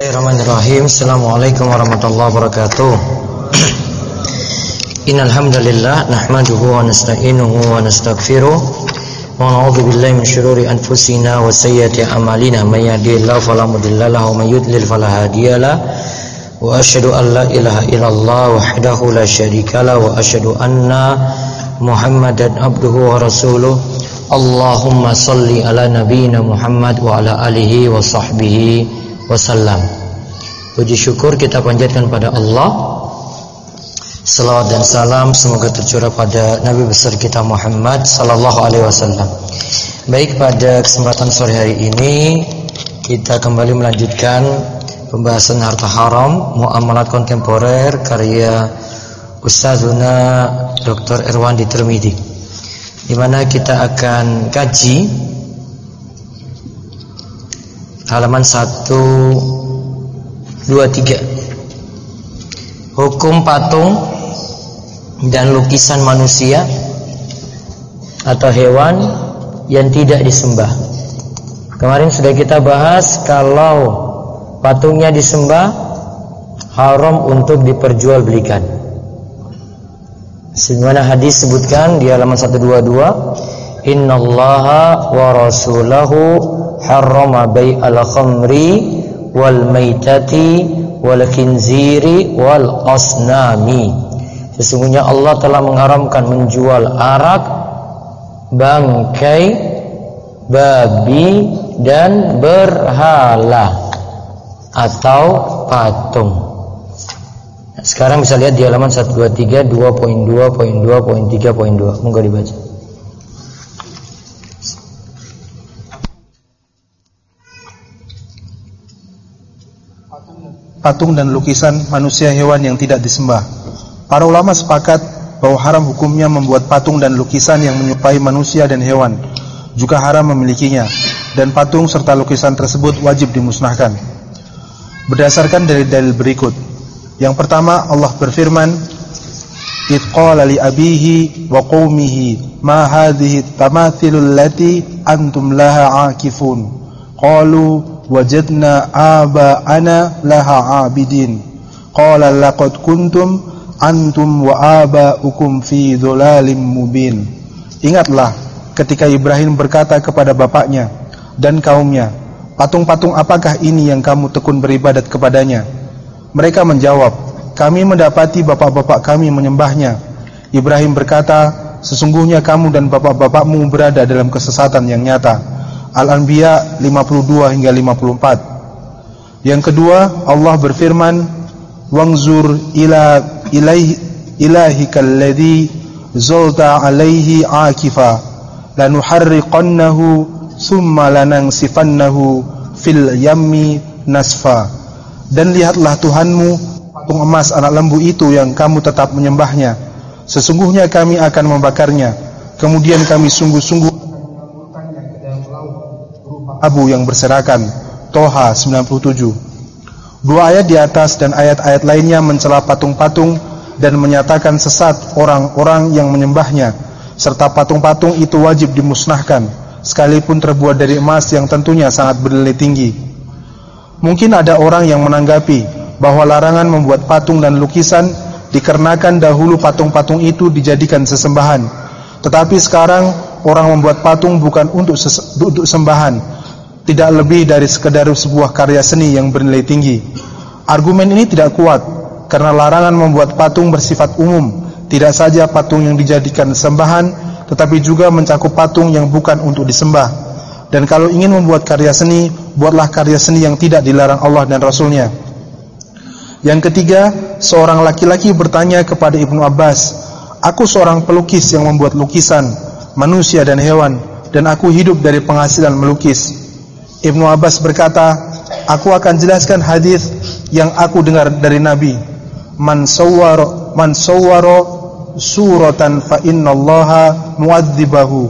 Bismillahirrahmanirrahim. Assalamualaikum warahmatullahi wabarakatuh. Innal hamdalillah nahmaduhu wa nasta'inuhu wa nastaghfiruh wa na'udzu billahi min shururi anfusina wa sayyiati a'malina may yahdihillahu fala mudilla lahu wa may yudlil fala hadiyalah wa asyhadu an la ilaha illallah wahdahu la syarika lah wa asyhadu anna Muhammadan abduhu wa rasuluh. Allahumma shalli ala nabiyyina Muhammad wa ala alihi wa sahbihi wasallam. Puji syukur kita panjatkan pada Allah. Salawat dan salam semoga tercurah pada Nabi besar kita Muhammad sallallahu alaihi wasallam. Baik, pada kesempatan sore hari ini kita kembali melanjutkan pembahasan harta haram, muamalat kontemporer karya Ustazuna Dr. Irwandi Tirmidzi, di mana kita akan kaji halaman 123. Hukum patung dan lukisan manusia atau hewan yang tidak disembah. Kemarin sudah kita bahas kalau patungnya disembah haram untuk diperjualbelikan. Sebagaimana hadis sebutkan di halaman 122, innallaha wa rasulahu harrama bai'al khamri wal maitati wal khinziri wal asnami. Sesungguhnya Allah telah mengharamkan menjual arak, bangkai, babi dan berhala atau patung. Sekarang bisa lihat di halaman 123 2.2.2.3.2. Monggo dibaca. Patung dan lukisan manusia hewan yang tidak disembah. Para ulama sepakat bahwa haram hukumnya membuat patung dan lukisan yang menyerupai manusia dan hewan, juga haram memilikinya, dan patung serta lukisan tersebut wajib dimusnahkan. Berdasarkan dari dalil berikut. Yang pertama, Allah berfirman, "Idz qala li abihi wa qaumihi ma hadhihi tamathilul lati antum laha aakifun." Qalu wajadna aba'ana laha abidin. Qala laqad kuntum antum wa aba'ukum fi dhulalim mubin. Ingatlah ketika Ibrahim berkata kepada bapaknya dan kaumnya, patung-patung apakah ini yang kamu tekun beribadat kepadanya? Mereka menjawab, kami mendapati bapak-bapak kami menyembahnya. Ibrahim berkata, sesungguhnya kamu dan bapak-bapakmu berada dalam kesesatan yang nyata. Al-Anbiya 52 hingga 54. Yang kedua, Allah berfirman, "Wangzur ilahikal ladzi zulta alaihi akifa lanuharriqannahu thumma lanansifannahu fil yammi nasfa." Dan lihatlah Tuhanmu, patung emas anak lembu itu yang kamu tetap menyembahnya. Sesungguhnya kami akan membakarnya, kemudian kami sungguh-sungguh abu yang berserakan. Toha 97. Dua ayat di atas dan ayat-ayat lainnya mencela patung-patung dan menyatakan sesat orang-orang yang menyembahnya, serta patung-patung itu wajib dimusnahkan sekalipun terbuat dari emas yang tentunya sangat bernilai tinggi. Mungkin ada orang yang menanggapi bahwa larangan membuat patung dan lukisan dikarenakan dahulu patung-patung itu dijadikan sesembahan, tetapi sekarang orang membuat patung bukan untuk sembahan, tidak lebih dari sekedar sebuah karya seni yang bernilai tinggi. Argumen ini tidak kuat karena larangan membuat patung bersifat umum, tidak saja patung yang dijadikan sembahan, tetapi juga mencakup patung yang bukan untuk disembah. Dan kalau ingin membuat karya seni, buatlah karya seni yang tidak dilarang Allah dan Rasulnya. Yang ketiga, seorang laki-laki bertanya kepada Ibnu Abbas, aku seorang pelukis yang membuat lukisan manusia dan hewan, dan aku hidup dari penghasilan melukis. Ibnu Abbas berkata, aku akan jelaskan hadis yang aku dengar dari Nabi. Man sawwara suratan fa innallaha mu'adzibuhu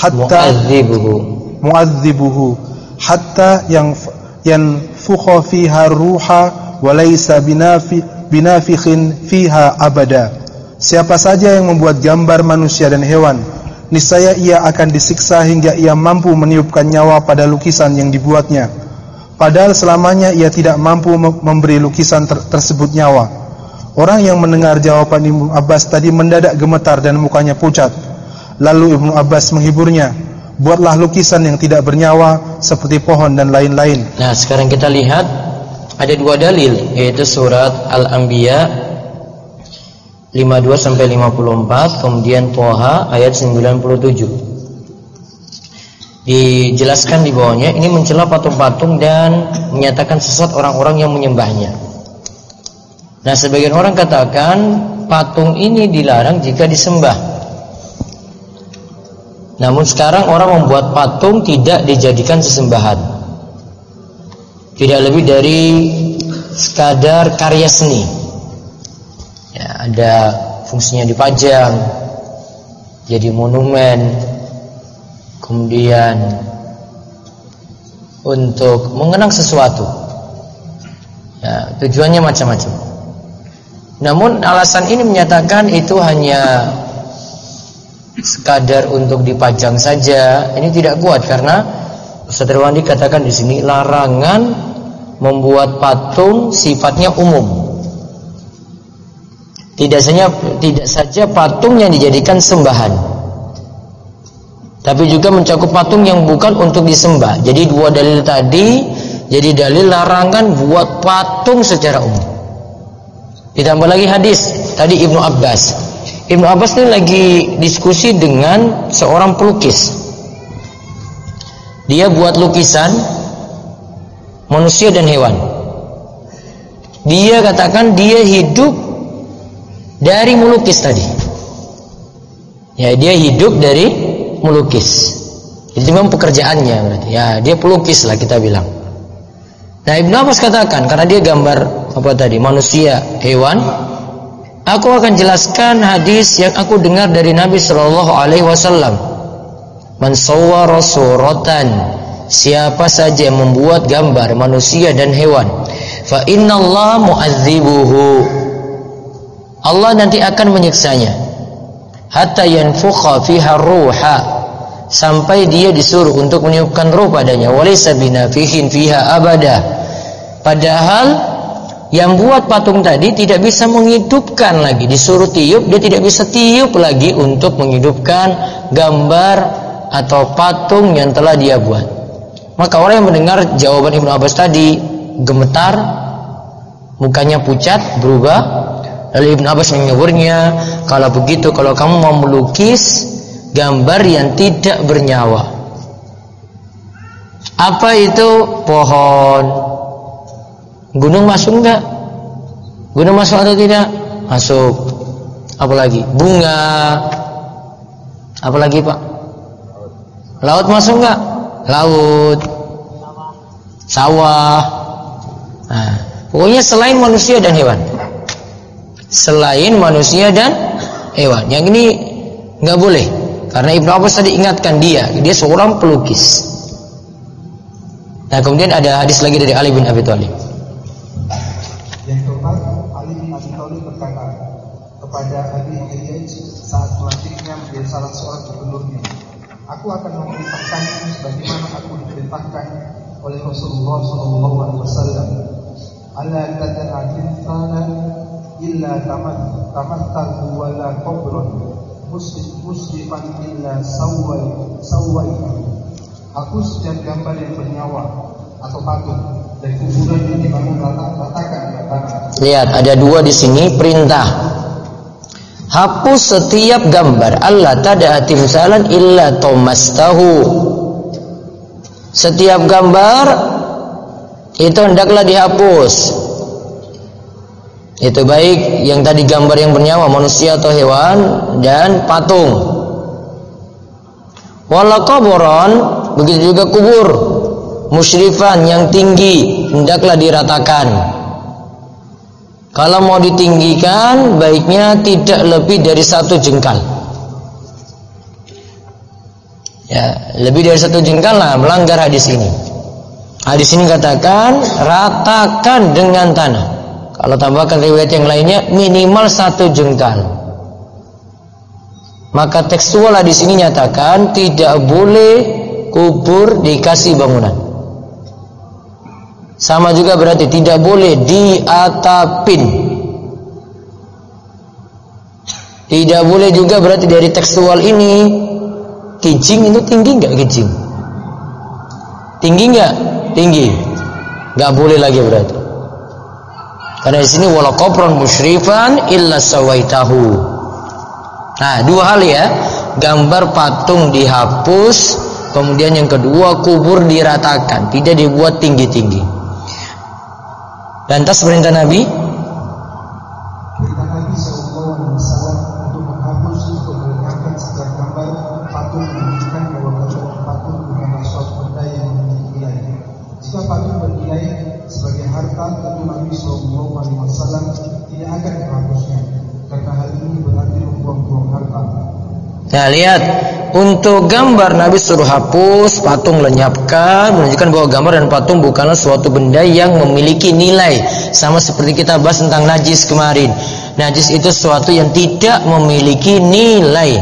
hatta yanfukha fiha ruha wa laysa binafikhin fiha abada. Siapa saja yang membuat gambar manusia dan hewan, niscaya ia akan disiksa hingga ia mampu meniupkan nyawa pada lukisan yang dibuatnya. padahal selamanya ia tidak mampu memberi lukisan tersebut nyawa. Orang yang mendengar jawaban Ibnu Abbas tadi mendadak gemetar dan mukanya pucat. Lalu Ibnu Abbas menghiburnya, buatlah lukisan yang tidak bernyawa seperti pohon dan lain-lain. Nah, sekarang kita lihat ada dua dalil, yaitu surat Al-Anbiya 52-54, kemudian Thaha ayat 97. Dijelaskan di bawahnya, ini mencela patung-patung dan menyatakan sesat orang-orang yang menyembahnya. Nah, sebagian orang katakan patung ini dilarang jika disembah. Namun sekarang orang membuat patung tidak dijadikan sesembahan, tidak lebih dari sekadar karya seni. Ya, ada fungsinya dipajang, jadi monumen, kemudian untuk mengenang sesuatu. Ya, tujuannya macam-macam. Namun alasan ini menyatakan itu hanya sekadar untuk dipajang saja. Ini tidak kuat karena Ustaz Irwandi katakan di sini larangan membuat patung sifatnya umum. Tidak saja patung yang dijadikan sembahan, tapi juga mencakup patung yang bukan untuk disembah. Jadi dua dalil tadi jadi dalil larangan buat patung secara umum. Ditambah lagi hadis tadi Ibnu Abbas. Ibnu Abbas ini lagi diskusi dengan seorang pelukis. Dia buat lukisan manusia dan hewan. Dia katakan dia hidup dari melukis tadi. Ya, dia hidup dari melukis. Itu memang pekerjaannya berarti. Ya, dia pelukis lah kita bilang. Nah, Ibnu Abbas katakan karena dia gambar apa tadi? Manusia, hewan. Aku akan jelaskan hadis yang aku dengar dari Nabi sallallahu alaihi wasallam. Man sawwara suratan, siapa saja yang membuat gambar manusia dan hewan, fa innallaha mu'adzibuhu, Allah nanti akan menyiksanya, hatta yanfukha fiha ruha, sampai dia disuruh untuk meniupkan ruh padanya, walaysa binafihin fiha abada, padahal yang buat patung tadi tidak bisa menghidupkan lagi, disuruh tiup dia tidak bisa tiup lagi untuk menghidupkan gambar atau patung yang telah dia buat. Maka orang yang mendengar jawaban Ibnu Abbas tadi gemetar, mukanya pucat, berubah. Lalu Ibnu Abbas menyebutnya, kalau begitu, kalau kamu mau melukis gambar yang tidak bernyawa, apa itu? Pohon. Gunung masuk enggak? Gunung masuk atau tidak? Masuk. Apalagi? Bunga. Apalagi Pak? Laut masuk enggak? Laut. Sawah. Nah, pokoknya selain manusia dan hewan. Selain manusia dan hewan. Yang ini nggak boleh, karena Ibnu Abbas tadi ingatkan dia seorang pelukis. Nah, kemudian ada hadis lagi dari Ali bin Abi Thalib. Yang keempat, Ali bin Abi Thalib berkata kepada Abi Hurairah saat melantiknya menjadi salah seorang gubernurnya, aku akan memerintahkanmu sebagaimana aku diperintahkan oleh Rasulullah SAW. Ala tad'a insana illa tamathahu wala qabrun musrifan illa sawaitu. Hapus dan gambar yang bernyawa atau patung dari kuburan yang dibangun ratakan di tanah. Lihat, ada dua di sini perintah. Hapus setiap gambar. Allah tad'a timsalan illa tomastahu. Setiap gambar itu hendaklah dihapus. Itu baik yang tadi gambar yang bernyawa, manusia atau hewan, dan patung. Wala qabran, begitu juga kubur. Musyrifan, yang tinggi, hendaklah diratakan. Kalau mau ditinggikan, baiknya tidak lebih dari 1 jengkal. Ya, lebih dari 1 jengkal lah melanggar hadis ini. Hadis ini katakan ratakan dengan tanah. Kalau tambahkan riwayat yang lainnya minimal 1 jengkal. Maka tekstual hadis ini nyatakan tidak boleh kubur dikasih bangunan. Sama juga berarti tidak boleh diatapin. Tidak boleh juga berarti dari tekstual ini kijing itu tinggi enggak kijing? Tinggi enggak? Tinggi. Enggak boleh lagi berarti. Karena di sini wala qabran musyrifan illa sawaitahu. Nah, dua hal ya. Gambar patung dihapus, kemudian yang kedua kubur diratakan, tidak dibuat tinggi-tinggi. Lantas perintah Nabi? Perintah Nabi SAW untuk menghapus atau melenyapkan setiap gambar patung menunjukkan bahwa patung bukanlah suatu benda yang memiliki nilai. Jika patung bernilai sebagai harta, tentu Nabi SAW tidak akan menghapusnya, karena hal ini berarti membuang-buang harta. Nah, lihat, untuk gambar Nabi suruh hapus, patung lenyapkan, menunjukkan bahwa gambar dan patung bukanlah suatu benda yang memiliki nilai. Sama seperti kita bahas tentang najis kemarin. Najis itu sesuatu yang tidak memiliki nilai.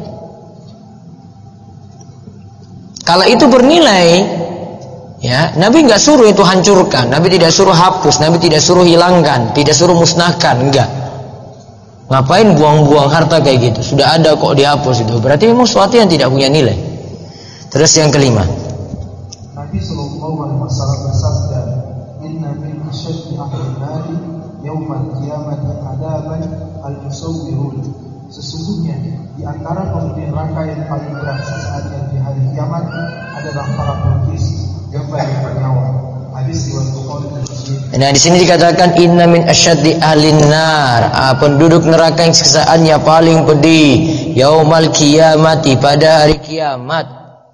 Kalau itu bernilai, ya, Nabi nggak suruh itu hancurkan, Nabi tidak suruh hapus, Nabi tidak suruh hilangkan, tidak suruh musnahkan, enggak. Ngapain buang-buang harta kayak gitu? Sudah ada kok dihapus itu. Berarti memang sesuatu yang tidak punya nilai. Terus yang kelima. Nabi SAW bersabda, "Inna min asyaddi ahli nari yaumal qiyamati adaban al-musawwirun." Sesungguhnya di antara penghuni neraka yang paling berat saatnya di hari kiamat adalah para pelukis gambar yang bernyawa. Hadis riwayat Bukhari dan Muslim. Nah, di sini dikatakan inna min asyaddi ahlin nar, penduduk neraka yang siksaannya paling pedih yaumal qiyamati, pada hari kiamat,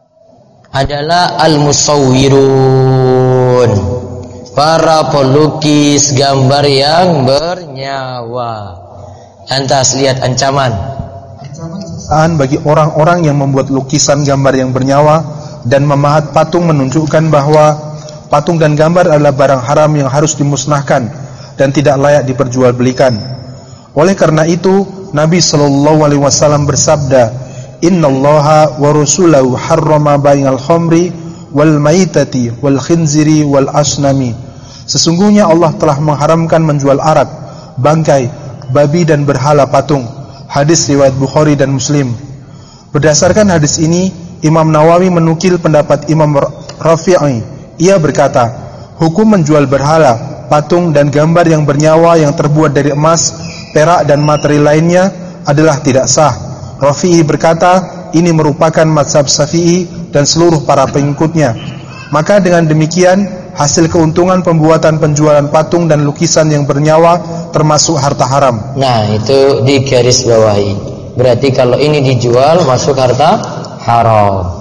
adalah al-musawwirun, para pelukis gambar yang bernyawa. Lantas lihat ancaman. Ancaman siksaan bagi orang-orang yang membuat lukisan gambar yang bernyawa dan memahat patung menunjukkan bahwa patung dan gambar adalah barang haram yang harus dimusnahkan dan tidak layak diperjualbelikan. Oleh karena itu, Nabi SAW bersabda, "Innallaha wa rasulahu harrama bai'al khamri wal maitati wal khinziri wal asnami." Sesungguhnya Allah telah mengharamkan menjual arak, bangkai, babi dan berhala patung. Hadis riwayat Bukhari dan Muslim. Berdasarkan hadis ini, Imam Nawawi menukil pendapat Imam Rafi'i. Ia berkata, hukum menjual berhala, patung dan gambar yang bernyawa yang terbuat dari emas, perak dan materi lainnya adalah tidak sah. Rafi'i berkata, ini merupakan mazhab Syafi'i dan seluruh para pengikutnya. Maka dengan demikian, hasil keuntungan pembuatan penjualan patung dan lukisan yang bernyawa termasuk harta haram. Nah, itu di garis bawahi. Berarti kalau ini dijual masuk harta haram.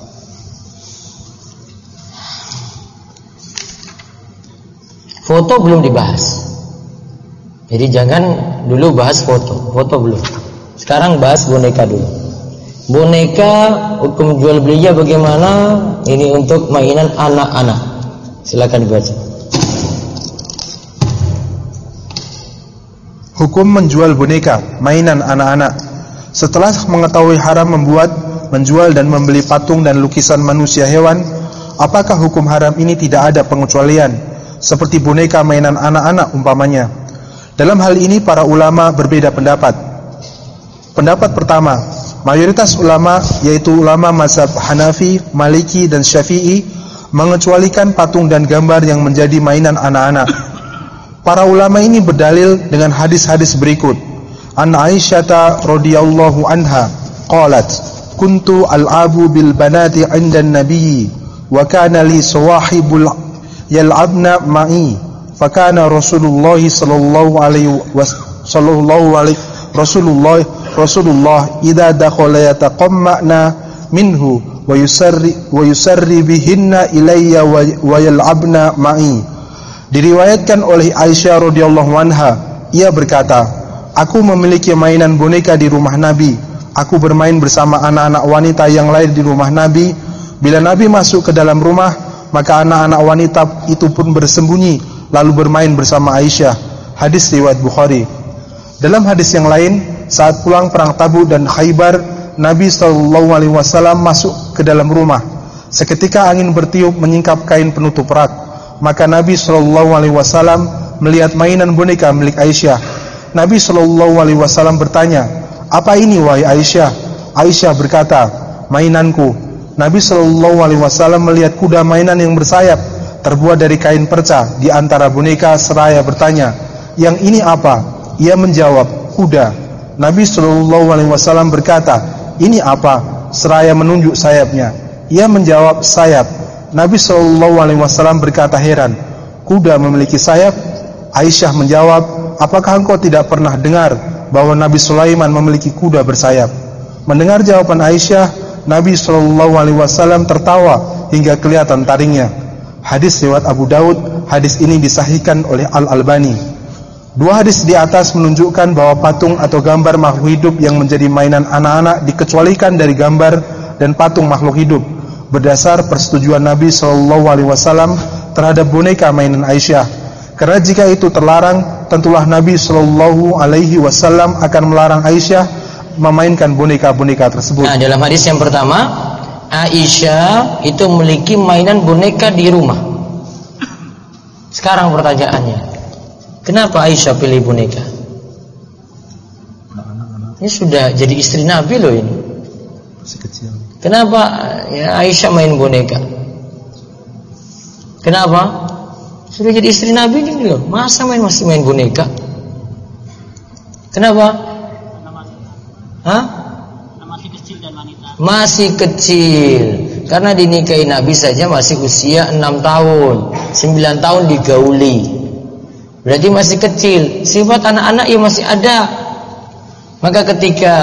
Foto belum dibahas. Jadi jangan dulu bahas foto. Foto belum. Sekarang bahas boneka dulu. Boneka, hukum jual belinya bagaimana? Ini untuk mainan anak-anak. Silakan dibaca. Hukum menjual boneka, mainan anak-anak. Setelah mengetahui haram membuat, menjual dan membeli patung dan lukisan manusia hewan, apakah hukum haram ini tidak ada pengecualian? Seperti boneka mainan anak-anak umpamanya. Dalam hal ini para ulama berbeda pendapat. Pendapat pertama, mayoritas ulama yaitu ulama mazhab Hanafi, Maliki dan Syafi'i mengecualikan patung dan gambar yang menjadi mainan anak-anak. Para ulama ini berdalil dengan hadis-hadis berikut. An Aisyah radhiyallahu anha qalat, "Kuntu al'abu bil banati 'inda an-nabiy wa kana li sawahibul yal'abna ma'i fakana Rasulullah sallallahu alaihi Rasulullah idza dakhala yataqamma'na minhu wa yusarri bihinna ilayya wa yal'abna ma'i." Diriwayatkan oleh Aisyah radhiyallahu anha, ia berkata, "Aku memiliki mainan boneka di rumah Nabi. Aku bermain bersama anak-anak wanita yang lain di rumah Nabi. Bila Nabi masuk ke dalam rumah, maka anak-anak wanita itu pun bersembunyi lalu bermain bersama Aisyah." Hadis riwayat Bukhari. Dalam hadis yang lain, saat pulang perang Tabuk dan Khaybar, Nabi SAW masuk ke dalam rumah. Seketika angin bertiup menyingkap kain penutup rak. Maka Nabi SAW melihat mainan boneka milik Aisyah. Nabi SAW bertanya, "Apa ini wahai Aisyah?" Aisyah berkata, "Mainanku." Nabi SAW melihat kuda mainan yang bersayap, terbuat dari kain perca di antara boneka, seraya bertanya, "Yang ini apa?" Ia menjawab, "Kuda." Nabi SAW berkata, "Ini apa?" seraya menunjuk sayapnya. Ia menjawab, "Sayap." Nabi SAW berkata heran, "Kuda memiliki sayap?" Aisyah menjawab, "Apakah engkau tidak pernah dengar bahwa Nabi Sulaiman memiliki kuda bersayap?" Mendengar jawaban Aisyah, Nabi SAW tertawa hingga kelihatan taringnya. Hadis riwayat Abu Daud. Hadis ini disahihkan oleh Al-Albani. Dua hadis di atas menunjukkan bahwa patung atau gambar makhluk hidup yang menjadi mainan anak-anak dikecualikan dari gambar dan patung makhluk hidup berdasar persetujuan Nabi SAW terhadap boneka mainan Aisyah. Karena jika itu terlarang, tentulah Nabi SAW akan melarang Aisyah memainkan boneka-boneka tersebut. Nah, dalam hadis yang pertama, Aisyah itu memiliki mainan boneka di rumah. Sekarang pertanyaannya, kenapa Aisyah pilih boneka? Ini sudah jadi istri Nabi loh ini. Masih kecil. Kenapa ya Aisyah main boneka? Kenapa? Sudah jadi istri Nabi ini loh, masa masih main boneka? Kenapa? Masih kecil dan wanita. Masih kecil. Karena dinikahi Nabi saja masih usia 6 tahun, 9 tahun digauli. Berarti masih kecil. Sifat anak-anak ya masih ada. Maka ketika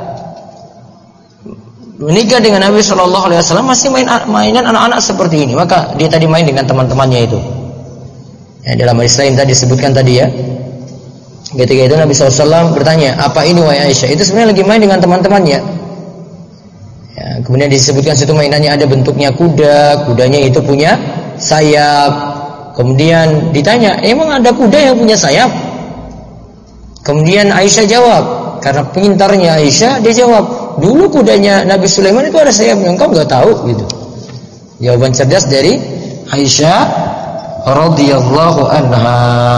menikah dengan Nabi SAW masih mainan anak-anak seperti ini. Maka dia tadi main dengan teman-temannya itu. Ya, dalam hadis lain tadi disebutkan tadi ya. Ketika itu Nabi SAW bertanya, "Apa ini wahai Aisyah?" Itu sebenarnya lagi main dengan teman-temannya. Ya, kemudian disebutkan situ mainannya ada bentuknya kuda, kudanya itu punya sayap. Kemudian ditanya, "Emang ada kuda yang punya sayap?" Kemudian Aisyah jawab, karena pintarnya Aisyah, dia jawab, "Dulu kudanya Nabi Sulaiman itu ada sayapnya, engkau nggak tahu?" gitu. Jawaban cerdas dari Aisyah radhiyallahu anha.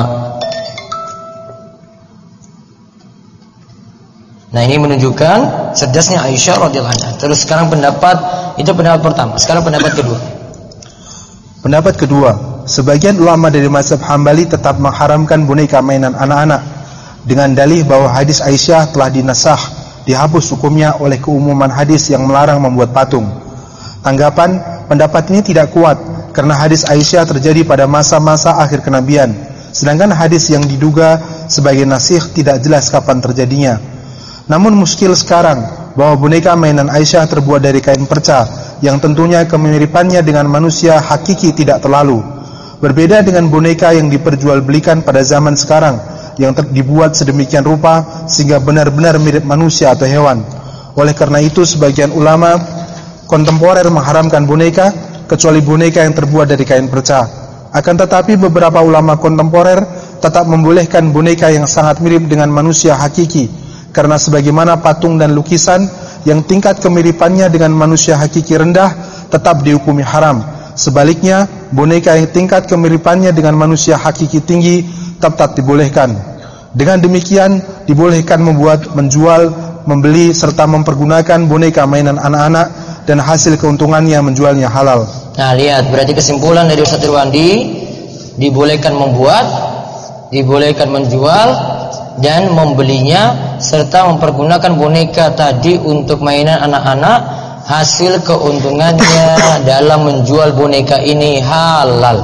Nah, ini menunjukkan cerdasnya Aisyah radhiyallahu anha. Terus sekarang pendapat pertama. Sekarang pendapat kedua. Pendapat kedua, sebagian ulama dari mazhab Hambali tetap mengharamkan boneka mainan anak-anak dengan dalih bahwa hadis Aisyah telah dinasakh, dihapus hukumnya oleh keumuman hadis yang melarang membuat patung. Tanggapan pendapat ini tidak kuat karena hadis Aisyah terjadi pada masa-masa akhir kenabian, sedangkan hadis yang diduga sebagai nasikh tidak jelas kapan terjadinya. Namun muskil sekarang bahwa boneka mainan Aisyah terbuat dari kain perca yang tentunya kemiripannya dengan manusia hakiki tidak terlalu. Berbeda dengan boneka yang diperjualbelikan pada zaman sekarang yang dibuat sedemikian rupa sehingga benar-benar mirip manusia atau hewan. Oleh karena itu sebagian ulama kontemporer mengharamkan boneka kecuali boneka yang terbuat dari kain perca. Akan tetapi beberapa ulama kontemporer tetap membolehkan boneka yang sangat mirip dengan manusia hakiki, karena sebagaimana patung dan lukisan yang tingkat kemiripannya dengan manusia hakiki rendah tetap dihukumi haram. Sebaliknya, boneka yang tingkat kemiripannya dengan manusia hakiki tinggi tetap dibolehkan. Dengan demikian, dibolehkan membuat, menjual, membeli serta mempergunakan boneka mainan anak-anak dan hasil keuntungannya menjualnya halal. Nah, lihat, berarti kesimpulan dari Ustaz Irwandi, dibolehkan membuat, dibolehkan menjual dan membelinya serta mempergunakan boneka tadi untuk mainan anak-anak, hasil keuntungannya dalam menjual boneka ini halal.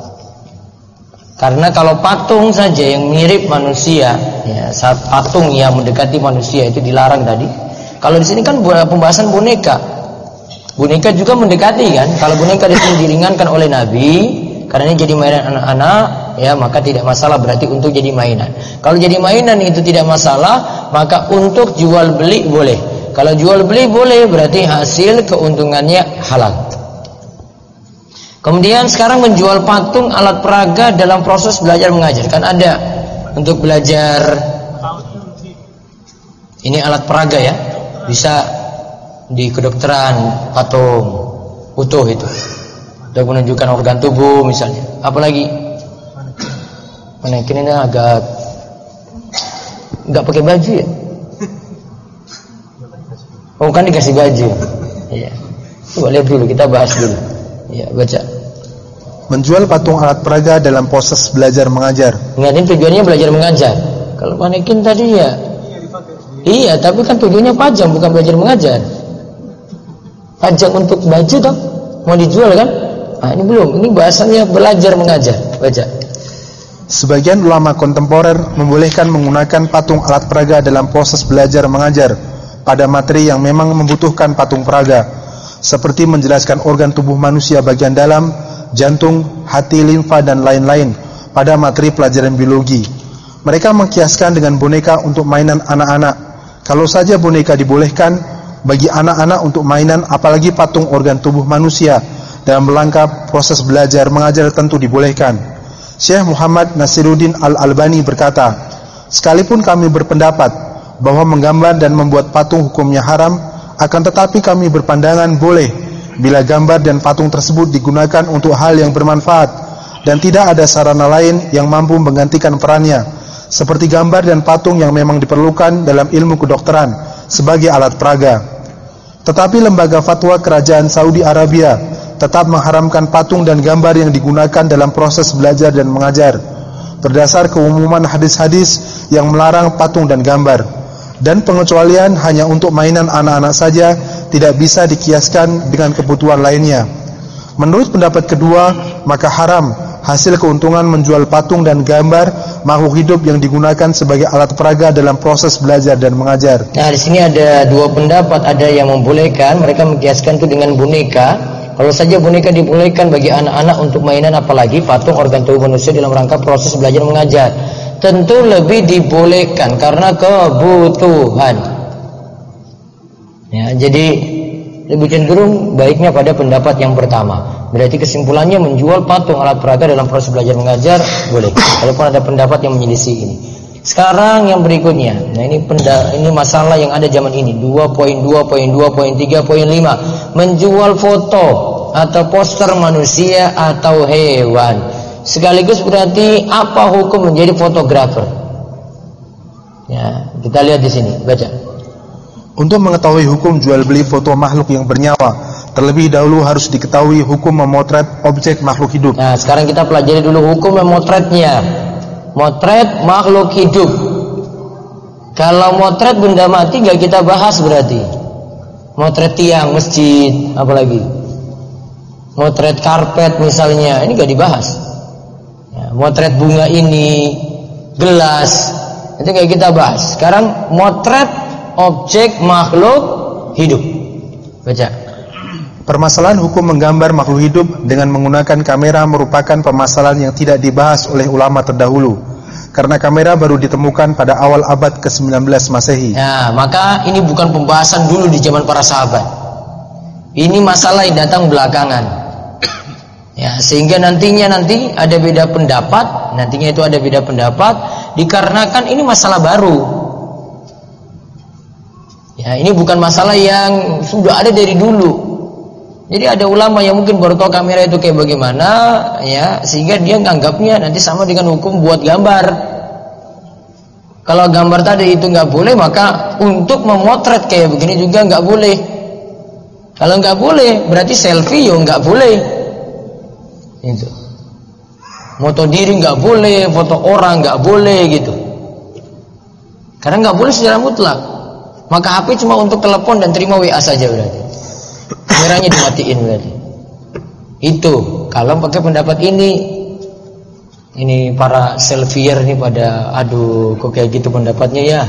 Karena kalau patung saja yang mirip manusia, ya, saat patung yang mendekati manusia itu dilarang tadi. Kalau di sini kan pembahasan boneka. Boneka juga mendekati kan. Kalau boneka di sini diringankan oleh Nabi, karena ini jadi mainan anak-anak, ya maka tidak masalah, berarti untuk jadi mainan. Kalau jadi mainan itu tidak masalah, maka untuk jual beli boleh. Kalau jual beli boleh, berarti hasil keuntungannya halal. Kemudian sekarang menjual patung alat peraga dalam proses belajar mengajar. Kan ada untuk belajar, ini alat peraga ya, bisa di kedokteran patung utuh itu. untuk menunjukkan organ tubuh misalnya. Apalagi manekin ini agak nggak pakai baju ya? Oh kan dikasih baju. Iya. Coba lihat dulu, kita bahas dulu. Iya, baca. Menjual patung alat peraga dalam proses belajar mengajar. Ingatin tujuannya belajar mengajar. Kalau manekin tadi ya, iya, tapi kan tujuannya pajang bukan belajar mengajar. Pajang untuk baju toh, mau dijual kan? Nah, ini belum. Ini bahasanya belajar mengajar. Baca. Sebagian ulama kontemporer membolehkan menggunakan patung alat peraga dalam proses belajar mengajar pada materi yang memang membutuhkan patung peraga, seperti menjelaskan organ tubuh manusia bagian dalam, jantung, hati, limfa, dan lain-lain pada materi pelajaran biologi. Mereka mengkiaskan dengan boneka untuk mainan anak-anak. Kalau saja boneka dibolehkan bagi anak-anak untuk mainan, apalagi patung organ tubuh manusia dalam rangka proses belajar mengajar tentu dibolehkan. Syekh Muhammad Nasiruddin Al-Albani berkata, sekalipun kami berpendapat bahwa menggambar dan membuat patung hukumnya haram, akan tetapi kami berpandangan boleh bila gambar dan patung tersebut digunakan untuk hal yang bermanfaat dan tidak ada sarana lain yang mampu menggantikan perannya, seperti gambar dan patung yang memang diperlukan dalam ilmu kedokteran sebagai alat peraga. Tetapi lembaga fatwa kerajaan Saudi Arabia tetap mengharamkan patung dan gambar yang digunakan dalam proses belajar dan mengajar berdasar keumuman hadis-hadis yang melarang patung dan gambar, dan pengecualian hanya untuk mainan anak-anak saja, tidak bisa dikiaskan dengan kebutuhan lainnya. Menurut pendapat kedua, maka haram hasil keuntungan menjual patung dan gambar makhluk hidup yang digunakan sebagai alat peraga dalam proses belajar dan mengajar. Nah, di sini ada dua pendapat. Ada yang membolehkan, mereka mengkiaskan itu dengan boneka. Kalau saja boneka dibolehkan bagi anak-anak untuk mainan, apalagi patung organ tubuh manusia dalam rangka proses belajar mengajar, tentu lebih dibolehkan karena kebutuhan. Ya, jadi lebih cenderung baiknya pada pendapat yang pertama. Berarti kesimpulannya menjual patung alat peraga dalam proses belajar mengajar boleh. Walaupun ada pendapat yang menyelisih ini. Sekarang yang berikutnya. Nah, ini masalah yang ada zaman ini. 2.2.2.3.5 menjual foto atau poster manusia atau hewan. Sekaligus berarti apa hukum menjadi fotografer? Ya, kita lihat di sini, baca. Untuk mengetahui hukum jual beli foto makhluk yang bernyawa, terlebih dahulu harus diketahui hukum memotret objek makhluk hidup. Nah, sekarang kita pelajari dulu hukum memotretnya. Motret makhluk hidup. Kalau motret benda mati nggak kita bahas berarti. Motret tiang masjid, apalagi motret karpet misalnya, ini nggak dibahas. Ya, motret bunga ini, gelas, itu nggak kita bahas. Sekarang motret objek makhluk hidup. Baca. Permasalahan hukum menggambar makhluk hidup dengan menggunakan kamera merupakan permasalahan yang tidak dibahas oleh ulama terdahulu, karena kamera baru ditemukan pada awal abad ke-19 Masehi. Nah, maka ini bukan pembahasan dulu di zaman para sahabat. Ini masalah yang datang belakangan. Ya, sehingga nanti ada beda pendapat, dikarenakan ini masalah baru. Ya, ini bukan masalah yang sudah ada dari dulu. Jadi ada ulama yang mungkin baru tahu kamera itu kayak bagaimana, ya, sehingga dia nganggapnya nanti sama dengan hukum buat gambar. Kalau gambar tadi itu nggak boleh, maka untuk memotret kayak begini juga nggak boleh. Kalau nggak boleh, berarti selfie yo nggak boleh. Itu. Foto diri nggak boleh, foto orang nggak boleh gitu. Karena nggak boleh secara mutlak. Maka HP cuma untuk telepon dan terima WA saja berarti. Kameranya dimatiin berarti. Itu kalau pakai pendapat ini para selfier ini pada aduh kok kayak gitu pendapatnya ya.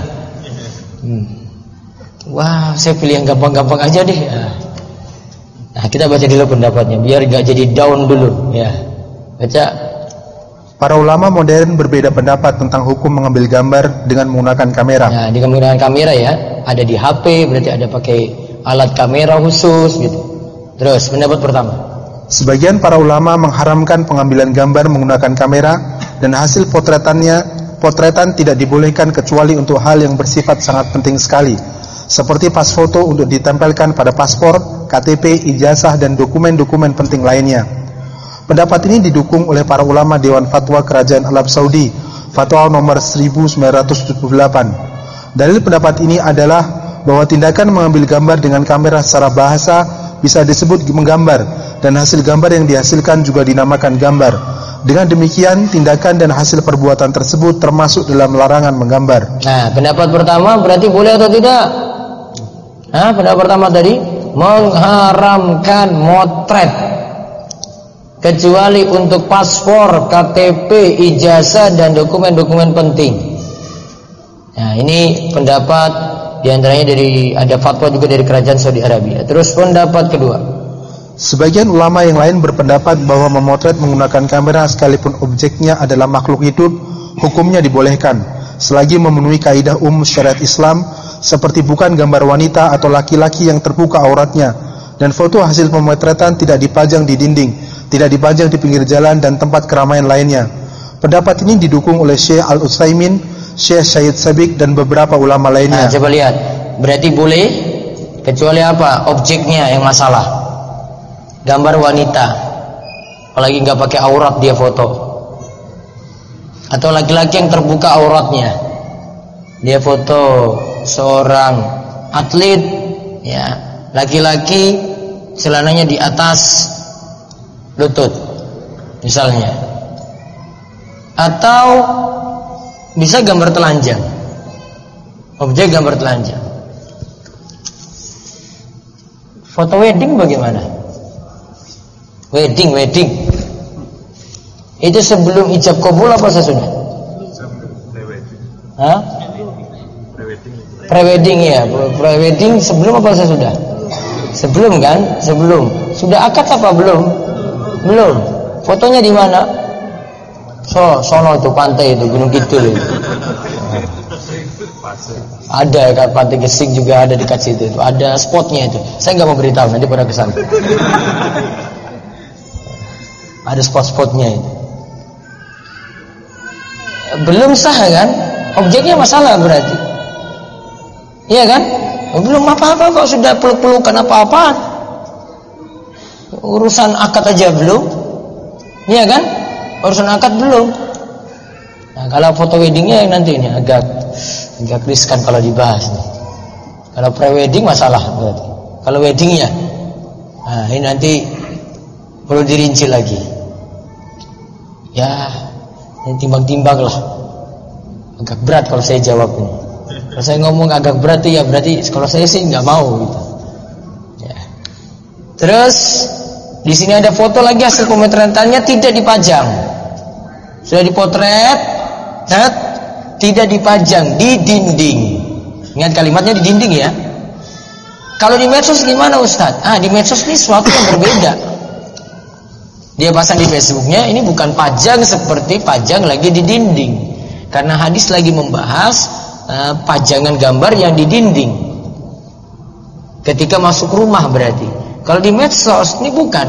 Wah, saya pilih yang gampang-gampang aja deh. Nah, kita baca dulu pendapatnya biar gak jadi down dulu ya. Baca. Para ulama modern berbeda pendapat tentang hukum mengambil gambar dengan menggunakan kamera. Nah, dengan menggunakan kamera ya, ada di HP berarti ada pakai alat kamera khusus gitu. Terus pendapat pertama. Sebagian para ulama mengharamkan pengambilan gambar menggunakan kamera dan hasil potretan tidak dibolehkan kecuali untuk hal yang bersifat sangat penting sekali, seperti pas foto untuk ditempelkan pada paspor, KTP, ijazah dan dokumen-dokumen penting lainnya. Pendapat ini didukung oleh para ulama Dewan Fatwa Kerajaan Arab Saudi, Fatwa nomor 1978. Dalil pendapat ini adalah bahwa tindakan mengambil gambar dengan kamera secara bahasa bisa disebut menggambar, dan hasil gambar yang dihasilkan juga dinamakan gambar. Dengan demikian, tindakan dan hasil perbuatan tersebut termasuk dalam larangan menggambar. Nah, pendapat pertama berarti boleh atau tidak? Pendapat pertama tadi mengharamkan motret, kecuali untuk paspor, KTP, ijazah dan dokumen-dokumen penting. Nah, ini pendapat diantaranya dari ada fatwa juga dari Kerajaan Saudi Arabia. Terus pendapat kedua, sebagian ulama yang lain berpendapat bahwa memotret menggunakan kamera sekalipun objeknya adalah makhluk hidup, hukumnya dibolehkan selagi memenuhi kaidah syariat Islam, seperti bukan gambar wanita atau laki-laki yang terbuka auratnya, dan foto hasil pemotretan tidak dipajang di dinding, tidak dipajang di pinggir jalan dan tempat keramaian lainnya. Pendapat ini didukung oleh Syekh Al-Utsaimin, Syekh Syed Sabiq dan beberapa ulama lainnya. Nah, coba lihat, berarti boleh kecuali apa? Objeknya yang masalah. Gambar wanita, apalagi nggak pakai aurat dia foto, atau laki-laki yang terbuka auratnya, dia foto seorang atlet, ya, laki-laki celananya di atas lutut misalnya, atau bisa gambar telanjang, objek gambar telanjang. Foto wedding bagaimana? Wedding itu sebelum ijab kabul apa sesudah? Pre-wedding ya, pre-wedding sebelum apa sesudah? Sebelum kan? Sebelum. Sudah akad apa belum? Belum. Fotonya di mana? Sono itu pantai itu, Gunung Kidul itu. Ada kan, Pantai Gesing juga ada dekat situ itu. Ada spotnya itu. Saya nggak mau beritahu, nanti pada kesana. Ada spot-spotnya itu. Belum sah kan? Objeknya masalah berarti. Iya kan? Belum apa-apa kok sudah peluk-pelukan apa-apaan. Urusan akad aja belum. Iya kan? Urusan akad belum. Nah, kalau foto weddingnya yang nanti ini agak riskan kalau dibahas nih. Kalau pre-wedding masalah berarti. Kalau weddingnya, nah ini nanti perlu dirinci lagi. Ya, ini timbang-timbang lah. Agak berat kalau saya jawab ini. Kalau saya ngomong agak berat ya berarti kalau saya sih nggak mau gitu. Ya. Terus di sini ada foto lagi hasil pemotretannya tidak dipajang. Sudah dipotret, tidak dipajang di dinding. Ingat kalimatnya di dinding ya. Kalau di medsos gimana Ustaz? Di medsos ini sesuatu yang berbeda. Dia pasang di Facebooknya, ini bukan pajang seperti pajang lagi di dinding. Karena hadis lagi membahas pajangan gambar yang di dinding. Ketika masuk rumah berarti. Kalau di medsos ini bukan.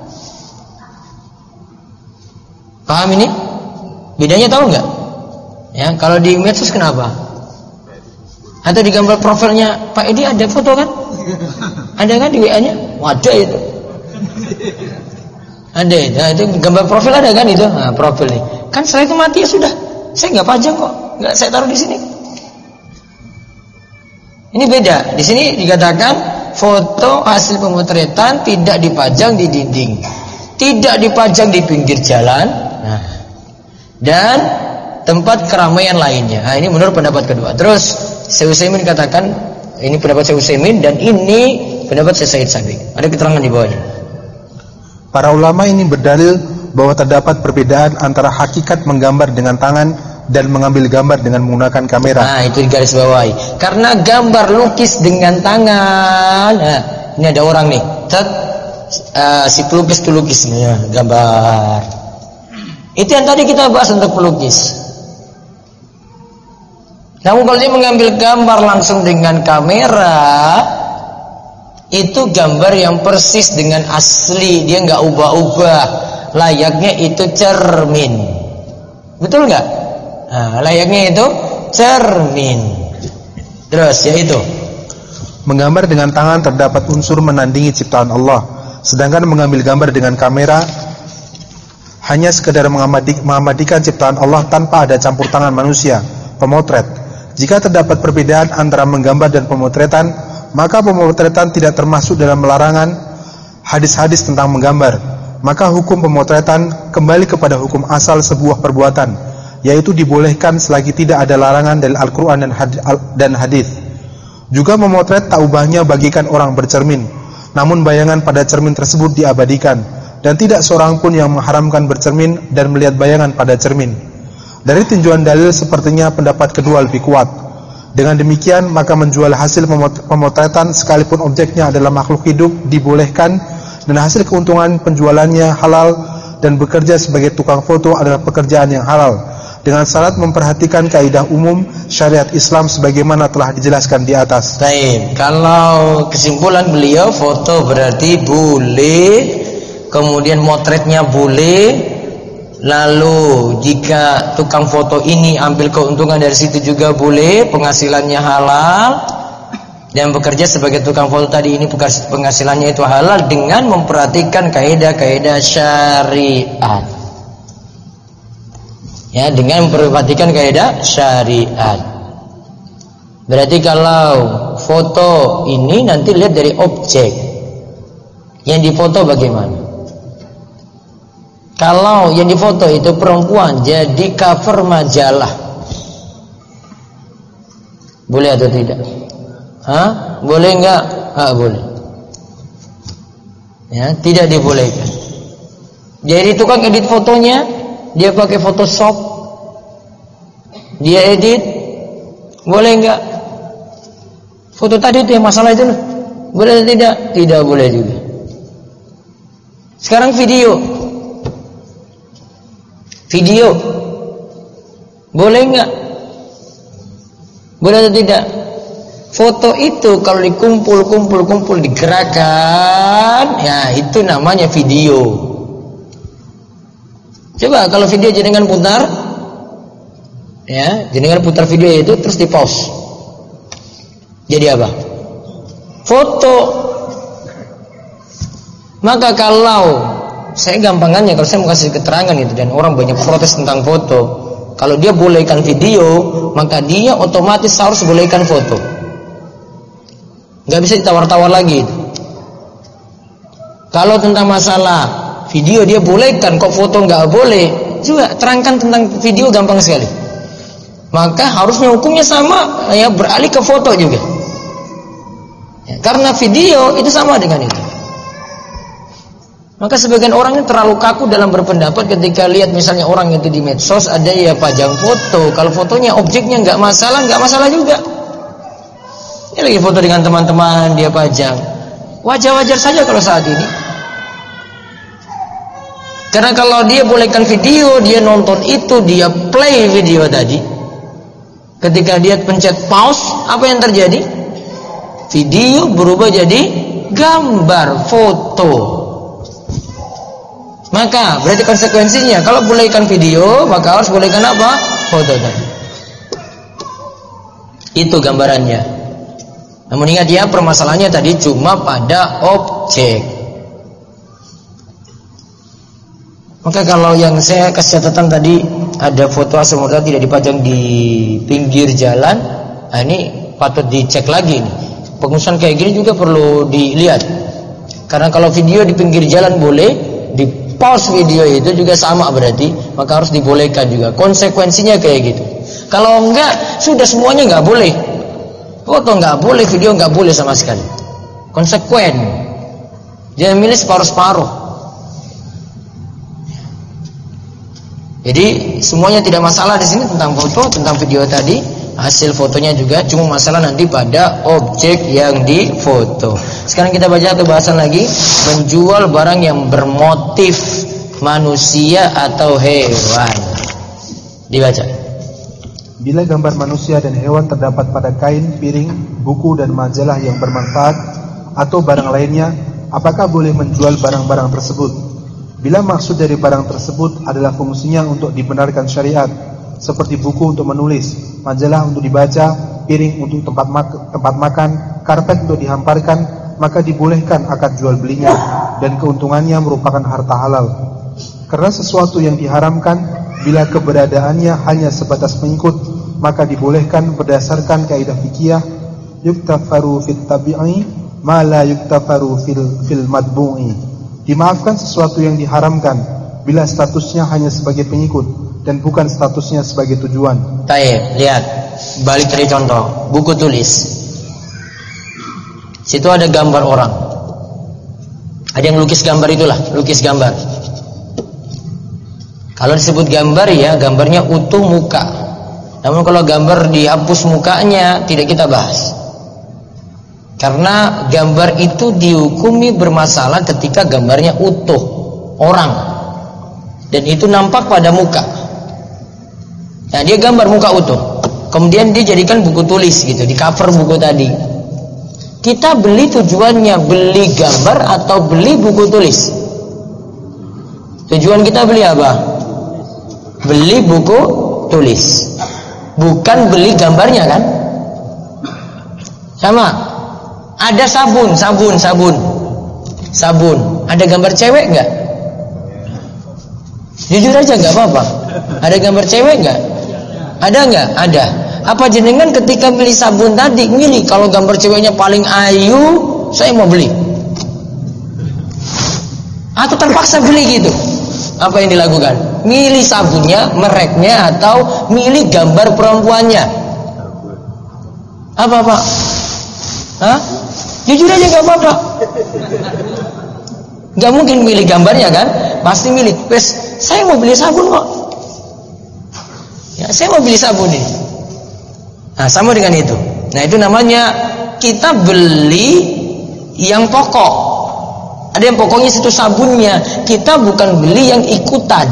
Paham ini? Bedanya tahu nggak? Ya, kalau di medsos kenapa? Atau di gambar profilnya Pak Edi ada foto kan? Ada kan di WA-nya? Ada itu. Ada itu. Nah, itu gambar profil ada kan itu? Nah, profil nih. Kan setelah itu mati ya sudah. Saya nggak pajang kok. Nggak saya taruh di sini. Ini beda. Di sini dikatakan foto hasil pemotretan tidak dipajang di dinding, tidak dipajang di pinggir jalan, dan tempat keramaian lainnya. Nah, ini menurut pendapat kedua. Terus Syekh Utsaimin katakan ini pendapat Syekh Utsaimin dan ini pendapat Syekh Said Sabiq. Ada keterangan di bawahnya. Para ulama ini berdalil bahwa terdapat perbedaan antara hakikat menggambar dengan tangan dan mengambil gambar dengan menggunakan kamera. Nah, itu digaris bawahi. Karena gambar lukis dengan tangan. Nah, ini ada orang nih. Si pelukis itu lukisnya gambar. Itu yang tadi kita bahas untuk pelukis. Namun kalau dia mengambil gambar langsung dengan kamera, itu gambar yang persis dengan asli, dia nggak ubah-ubah. Layaknya itu cermin. Betul nggak? Nah, layaknya itu cermin. Terus yaitu menggambar dengan tangan terdapat unsur menandingi ciptaan Allah, sedangkan mengambil gambar dengan kamera hanya sekedar mengabadikan ciptaan Allah tanpa ada campur tangan manusia, pemotret. Jika terdapat perbedaan antara menggambar dan pemotretan, maka pemotretan tidak termasuk dalam larangan hadis-hadis tentang menggambar. Maka hukum pemotretan kembali kepada hukum asal sebuah perbuatan, yaitu dibolehkan selagi tidak ada larangan dari Al-Quran dan hadis. Juga memotret tak ubahnya bagikan orang bercermin, namun bayangan pada cermin tersebut diabadikan, dan tidak seorang pun yang mengharamkan bercermin dan melihat bayangan pada cermin. Dari tinjauan dalil sepertinya pendapat kedua lebih kuat. Dengan demikian maka menjual hasil pemotretan sekalipun objeknya adalah makhluk hidup dibolehkan, dan hasil keuntungan penjualannya halal, dan bekerja sebagai tukang foto adalah pekerjaan yang halal, dengan syarat memperhatikan kaidah umum syariat Islam sebagaimana telah dijelaskan di atas. Baik, kalau kesimpulan beliau, foto berarti boleh, kemudian motretnya boleh. Lalu jika tukang foto ini ambil keuntungan dari situ juga boleh, penghasilannya halal, dan bekerja sebagai tukang foto tadi ini penghasilannya itu halal dengan memperhatikan kaidah-kaidah syariat. Ya, dengan memperhatikan kaidah syariat. Berarti kalau foto ini nanti lihat dari objek yang difoto bagaimana. Kalau yang difoto itu perempuan jadi cover majalah, boleh atau tidak? Boleh enggak? Boleh. Ya, tidak dibolehkan. Jadi tukang edit fotonya, dia pakai Photoshop, dia edit, boleh enggak? Foto tadi itu yang masalah itu loh, boleh atau tidak? Tidak boleh juga. Sekarang video, boleh enggak? Boleh atau tidak? Foto itu kalau dikumpul digerakkan, ya itu namanya video. Coba kalau video jenengan putar, ya jenengan putar video itu terus di pause, jadi apa? Foto. Maka kalau saya gampangannya, kalau saya mau kasih keterangan itu dan orang banyak protes tentang foto, kalau dia bolehkan video, maka dia otomatis harus bolehkan foto. Nggak bisa ditawar-tawar lagi itu. Kalau tentang masalah video dia bolehkan, kok foto nggak boleh, juga terangkan tentang video gampang sekali. Maka harusnya hukumnya sama, ya beralih ke foto juga. Ya, karena video itu sama dengan itu. Maka sebagian orang ini terlalu kaku dalam berpendapat ketika lihat misalnya orang itu di medsos ada ya pajang foto. Kalau fotonya objeknya nggak masalah juga. Ini lagi foto dengan teman-teman dia pajang. Wajar-wajar saja kalau saat ini. Karena kalau dia bolehkan video, dia nonton itu, dia play video tadi. Ketika dia pencet pause, apa yang terjadi? Video berubah jadi gambar, foto. Maka berarti konsekuensinya kalau bolehkan video, maka harus bolehkan apa? Foto tadi. Itu gambarannya. Namun ingat ya, permasalahannya tadi cuma pada objek. Maka kalau yang saya kasih catatan tadi, ada foto asal mula tidak dipajang di pinggir jalan, nah ini patut dicek lagi nih. Pengurusan kayak gini juga perlu dilihat. Karena kalau video di pinggir jalan boleh, di pause video itu juga sama berarti, maka harus dibolehkan juga. Konsekuensinya kayak gitu. Kalau enggak, sudah semuanya enggak boleh. Foto enggak boleh, video enggak boleh sama sekali. Konsekuen. Jangan milih separuh-separuh. Jadi semuanya tidak masalah di sini tentang foto, tentang video tadi. Hasil fotonya juga cuma masalah nanti pada objek yang difoto. Sekarang kita baca atau bahasan lagi, menjual barang yang bermotif manusia atau hewan. Dibaca. Bila gambar manusia dan hewan terdapat pada kain, piring, buku dan majalah yang bermanfaat atau barang lainnya, apakah boleh menjual barang-barang tersebut? Bila maksud dari barang tersebut adalah fungsinya untuk dibenarkan syariat, seperti buku untuk menulis, majalah untuk dibaca, piring untuk tempat makan, karpet untuk dihamparkan, maka dibolehkan akad jual belinya dan keuntungannya merupakan harta halal. Karena sesuatu yang diharamkan bila keberadaannya hanya sebatas mengikut, maka dibolehkan berdasarkan kaidah fikih yuktafaru fit tabi'i ma la yuktafaru fil madbu'i. Dimaafkan sesuatu yang diharamkan bila statusnya hanya sebagai pengikut dan bukan statusnya sebagai tujuan. Baik, lihat. Balik dari contoh, buku tulis. Situ ada gambar orang. Ada yang lukis gambar itulah, lukis gambar. Kalau disebut gambar ya, gambarnya utuh muka. Namun kalau gambar dihapus mukanya, tidak kita bahas. Karena gambar itu dihukumi bermasalah ketika gambarnya utuh orang. Dan itu nampak pada muka. Nah, dia gambar muka utuh. Kemudian dia jadikan buku tulis gitu, di cover buku tadi. Kita beli tujuannya beli gambar atau beli buku tulis? Tujuan kita beli apa? Beli buku tulis, bukan beli gambarnya kan? Sama. Ada sabun. Ada gambar cewek nggak? Jujur aja nggak apa-apa. Ada gambar cewek nggak? Ada nggak? Ada. Apa jenengan ketika beli sabun tadi milih kalau gambar ceweknya paling ayu, saya mau beli? Atau terpaksa beli gitu? Apa yang dilakukan? Milih sabunnya, mereknya, atau milih gambar perempuannya? Apa Pak? Hah? Jujur aja gak apa-apa. Gak mungkin milih gambarnya kan? Pasti milih. Wes, saya mau beli sabun kok. Ya, saya mau beli sabun ini. Nah, sama dengan itu. Nah, itu namanya kita beli yang pokok. Ada yang pokoknya situ sabunnya. Kita bukan beli yang ikutan.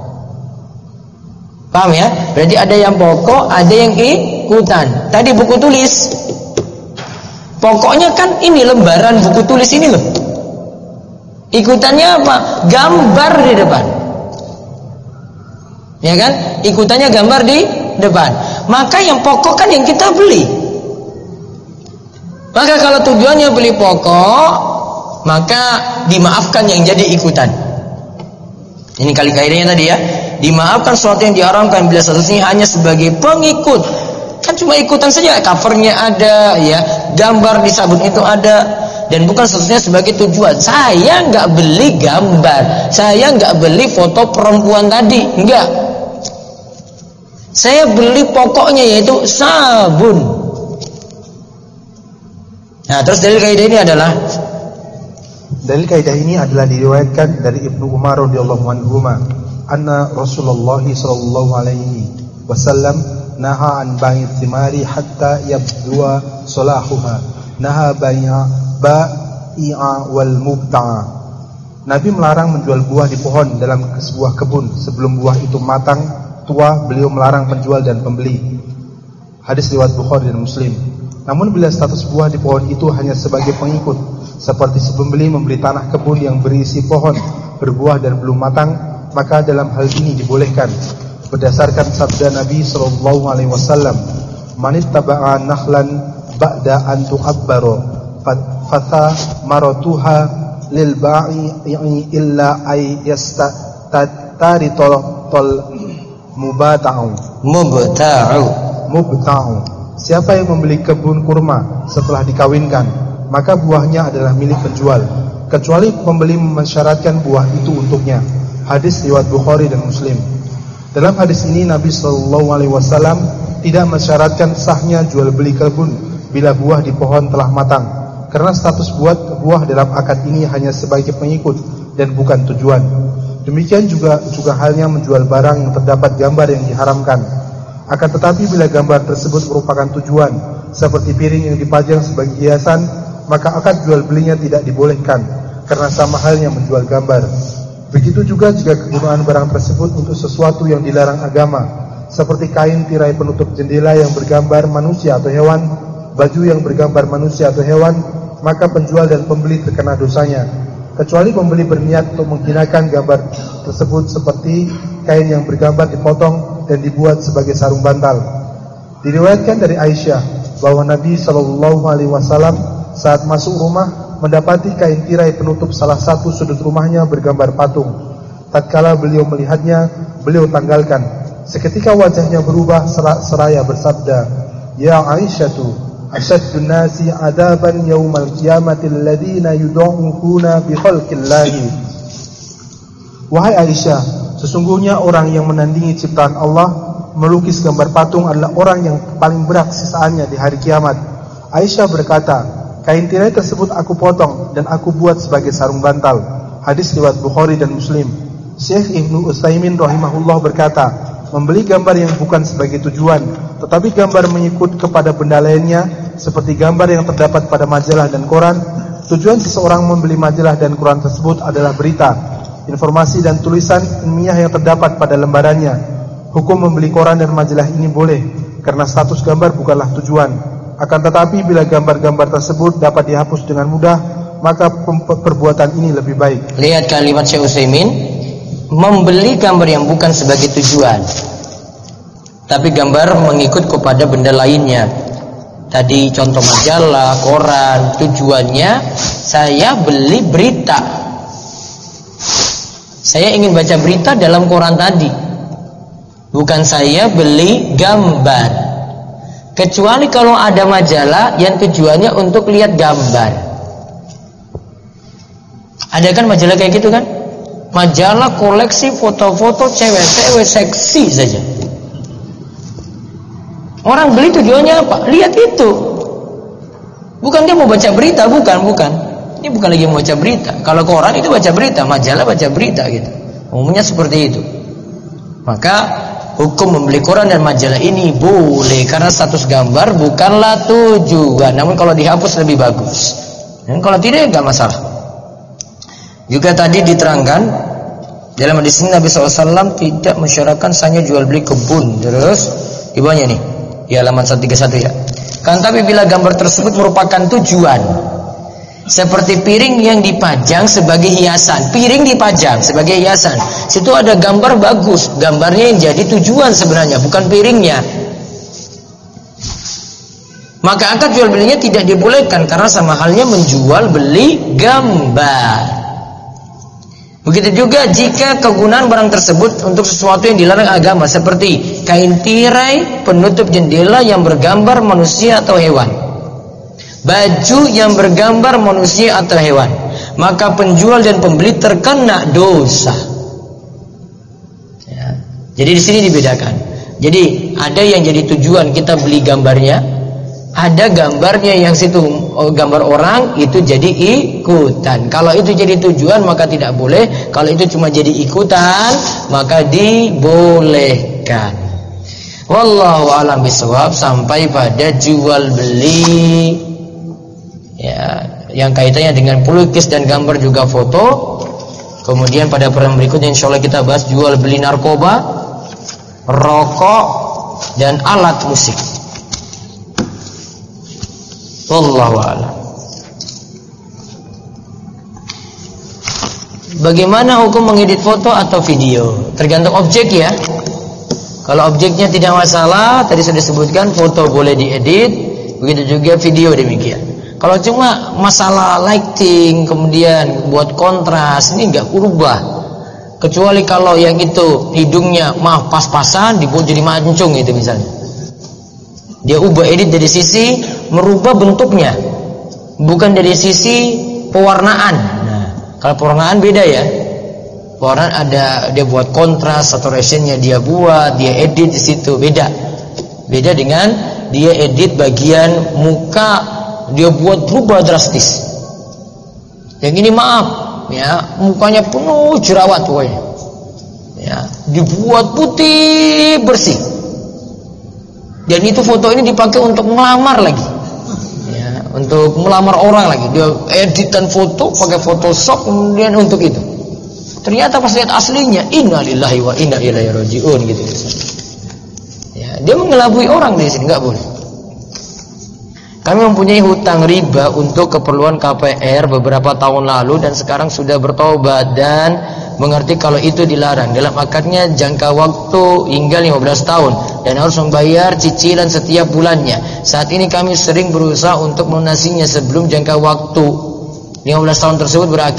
Paham ya? Berarti ada yang pokok, ada yang ikutan. Tadi buku tulis. Pokoknya kan ini lembaran buku tulis ini loh. Ikutannya apa? Gambar di depan. Ya kan? Ikutannya gambar di depan. Maka yang pokok kan yang kita beli. Maka kalau tujuannya beli pokok, maka dimaafkan yang jadi ikutan. Ini kali kaidahnya tadi ya. Dimaafkan sesuatu yang diharamkan bila statusnya hanya sebagai pengikut. Kan cuma ikutan saja, covernya ada, ya, gambar di sabun itu ada, dan bukan statusnya sebagai tujuan. Saya nggak beli gambar, saya nggak beli foto perempuan tadi, enggak. Saya beli pokoknya yaitu sabun. Nah, terus dalil kaidah ini adalah diriwayatkan dari Ibnu Umar radhiyallahu anhu anna Rasulullah sallallahu alaihi wasallam naha an bai'i thimari hatta yabdua salahuha, naha bai'a wal mubta'a. Nabi melarang menjual buah di pohon dalam sebuah kebun sebelum buah itu matang tua. Beliau melarang penjual dan pembeli. Hadis riwayat Bukhari dan Muslim. Namun bila status buah di pohon itu hanya sebagai pengikut, seperti si pembeli membeli tanah kebun yang berisi pohon berbuah dan belum matang, maka dalam hal ini dibolehkan berdasarkan sabda Nabi sallallahu alaihi wasallam, "Manittaba'a nakhlan ba'da an tu'abbaru fatha maratuha lil ba'i illa ay yastatari tol mubta'u." Siapa yang membeli kebun kurma setelah dikawinkan, maka buahnya adalah milik penjual, kecuali pembeli mensyaratkan buah itu untuknya. Hadis riwayat Bukhari dan Muslim. Dalam hadis ini Nabi sallallahu alaihi wasallam tidak mensyaratkan sahnya jual beli kebun bila buah di pohon telah matang, karena status buah dalam akad ini hanya sebagai pengikut dan bukan tujuan. Demikian juga halnya menjual barang yang terdapat gambar yang diharamkan. Akan tetapi bila gambar tersebut merupakan tujuan, seperti piring yang dipajang sebagai hiasan, maka akad jual belinya tidak dibolehkan, karena sama halnya menjual gambar. Begitu juga jika kegunaan barang tersebut untuk sesuatu yang dilarang agama, seperti kain tirai penutup jendela yang bergambar manusia atau hewan, baju yang bergambar manusia atau hewan, maka penjual dan pembeli terkena dosanya, kecuali pembeli berniat untuk menghinakan gambar tersebut, seperti kain yang bergambar dipotong dan dibuat sebagai sarung bantal. Diriwayatkan dari Aisyah bahwa Nabi sallallahu alaihi wasallam saat masuk rumah mendapati kain tirai penutup salah satu sudut rumahnya bergambar patung. Tatkala beliau melihatnya, beliau tanggalkan. Seketika wajahnya berubah seraya bersabda, "Ya Aisyatu, asyaddun nasi adaban yaumal qiyamati alladziina yud'una bi khalqillahi." Wahai Aisyah, sesungguhnya orang yang menandingi ciptaan Allah, melukis gambar patung adalah orang yang paling berat sisaannya di hari kiamat. Aisyah berkata, kain tirai tersebut aku potong dan aku buat sebagai sarung bantal. Hadis riwayat Bukhari dan Muslim. Syekh Ibnu Utsaimin rahimahullah berkata, membeli gambar yang bukan sebagai tujuan, tetapi gambar mengikut kepada benda lainnya, seperti gambar yang terdapat pada majalah dan koran. Tujuan seseorang membeli majalah dan koran tersebut adalah berita, informasi dan tulisan ilmiah yang terdapat pada lembarannya. Hukum membeli koran dan majalah ini boleh, karena status gambar bukanlah tujuan. Akan tetapi bila gambar-gambar tersebut dapat dihapus dengan mudah, maka perbuatan ini lebih baik. Lihat kalimat Syekh Utsaimin, membeli gambar yang bukan sebagai tujuan, tapi gambar mengikut kepada benda lainnya. Tadi contoh majalah, koran, tujuannya saya beli berita. Saya ingin baca berita dalam koran tadi, bukan saya beli gambar. Kecuali kalau ada majalah yang tujuannya untuk lihat gambar. Ada kan majalah kayak gitu kan? Majalah koleksi foto-foto cewek-cewek seksi saja. Orang beli tujuannya apa? Lihat itu. Bukan dia mau baca berita, bukan. Ini bukan lagi mau baca berita. Kalau koran itu baca berita, majalah baca berita gitu. Umumnya seperti itu. Maka hukum membeli koran dan majalah ini boleh, karena status gambar bukanlah tujuan. Namun kalau dihapus lebih bagus. Dan kalau tidak enggak masalah. Juga tadi diterangkan dalam hadis ini Nabi SAW tidak mensyaratkan hanya jual beli kebun. Terus di bawahnya nih, di halaman 131 ya. Kan tapi bila gambar tersebut merupakan tujuan, seperti piring yang dipajang sebagai hiasan. Piring dipajang sebagai hiasan. Situ ada gambar bagus, gambarnya yang jadi tujuan sebenarnya, bukan piringnya. Maka akad jual belinya tidak dibolehkan, karena sama halnya menjual beli gambar. Begitu juga jika kegunaan barang tersebut untuk sesuatu yang dilarang agama, seperti kain tirai penutup jendela yang bergambar manusia atau hewan, baju yang bergambar manusia atau hewan, maka penjual dan pembeli terkena dosa. Ya. Jadi di sini dibedakan. Jadi ada yang jadi tujuan kita beli gambarnya, ada gambarnya yang situ gambar orang itu jadi ikutan. Kalau itu jadi tujuan maka tidak boleh. Kalau itu cuma jadi ikutan maka dibolehkan. Wallahu a'lam bishawab. Sampai pada jual beli ya, yang kaitannya dengan pelukis dan gambar juga foto. Kemudian pada pertemuan berikutnya insyaallah kita bahas jual beli narkoba, rokok dan alat musik. Wallahu a'lam. Bagaimana hukum mengedit foto atau video? Tergantung objek ya. Kalau objeknya tidak masalah, tadi sudah disebutkan foto boleh diedit, begitu juga video demikian. Kalau cuma masalah lighting, kemudian buat kontras, ini enggak berubah. Kecuali kalau yang itu hidungnya pas-pasan dibuat jadi mancung itu misalnya. Dia ubah edit dari sisi merubah bentuknya, bukan dari sisi pewarnaan. Nah, kalau pewarnaan beda ya. Pewarnaan ada dia buat kontras, saturationnya dia buat, dia edit di situ beda. Beda dengan dia edit bagian muka, dia buat berubah drastis. Yang ini maaf ya, mukanya penuh jerawat pokoknya. Ya, dibuat putih bersih. Dan itu foto ini dipakai untuk melamar lagi ya, untuk melamar orang lagi. Dia editan foto pakai Photoshop kemudian untuk itu. Ternyata pas lihat aslinya, innalillahi wa inna ilaihi rajiun gitu. Ya, dia mengelabui orang di sini, enggak boleh. Kami mempunyai hutang riba untuk keperluan KPR beberapa tahun lalu dan sekarang sudah bertobat dan mengerti kalau itu dilarang. Dalam akadnya jangka waktu hingga 15 tahun dan harus membayar cicilan setiap bulannya. Saat ini kami sering berusaha untuk melunasinya sebelum jangka waktu 15 tahun tersebut berakhir.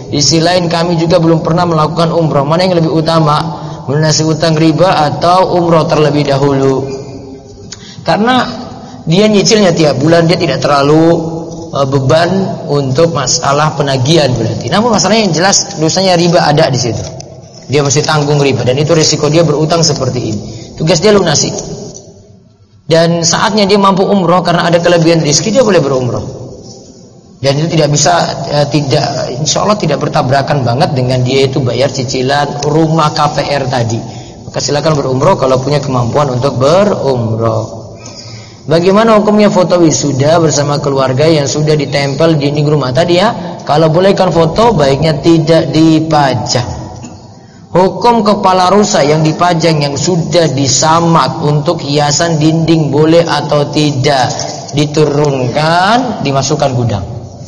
Di sisi lain kami juga belum pernah melakukan umroh. Mana yang lebih utama? Melunasi utang riba atau umroh terlebih dahulu? Karena dia nyicilnya tiap bulan, dia tidak terlalu beban untuk masalah penagihan berarti. Namun masalahnya yang jelas dosanya riba ada di situ. Dia mesti tanggung riba dan itu risiko dia berutang seperti ini. Tugas dia lunasi. Dan saatnya dia mampu umroh karena ada kelebihan rezeki, dia boleh berumroh. Dan itu tidak bisa insya Allah tidak bertabrakan banget dengan dia itu bayar cicilan rumah KPR tadi. Maka silakan berumroh kalau punya kemampuan untuk berumroh. Bagaimana hukumnya foto wisuda bersama keluarga yang sudah ditempel di dinding rumah tadi ya? Kalau bolehkan foto baiknya tidak dipajang. Hukum kepala rusa yang dipajang yang sudah disamak untuk hiasan dinding boleh atau tidak? Diturunkan, dimasukkan gudang.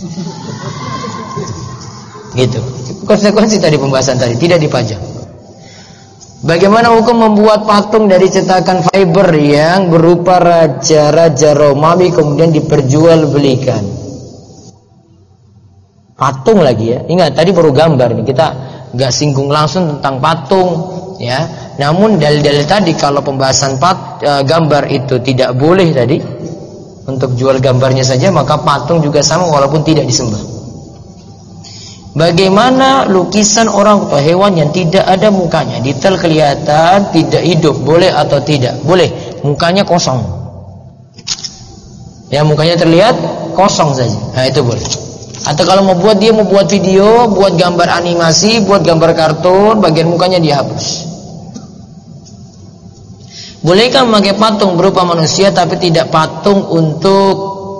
Gitu. Konsekuensi tadi pembahasan tadi tidak dipajang. Bagaimana hukum membuat patung dari cetakan fiber yang berupa raja-raja Romawi kemudian diperjualbelikan? Patung lagi ya. Ingat tadi baru gambar nih. Kita enggak singgung langsung tentang patung ya. Namun dalil-dalil tadi kalau pembahasan gambar itu tidak boleh tadi untuk jual gambarnya saja, maka patung juga sama walaupun tidak disembah. Bagaimana lukisan orang atau hewan yang tidak ada mukanya, detail kelihatan tidak hidup, boleh atau tidak? Boleh, mukanya kosong. Ya, mukanya terlihat kosong saja. Nah, itu boleh. Atau kalau mau buat video, buat gambar animasi, buat gambar kartun, bagian mukanya dihapus. Bolehkah memakai patung berupa manusia tapi tidak patung untuk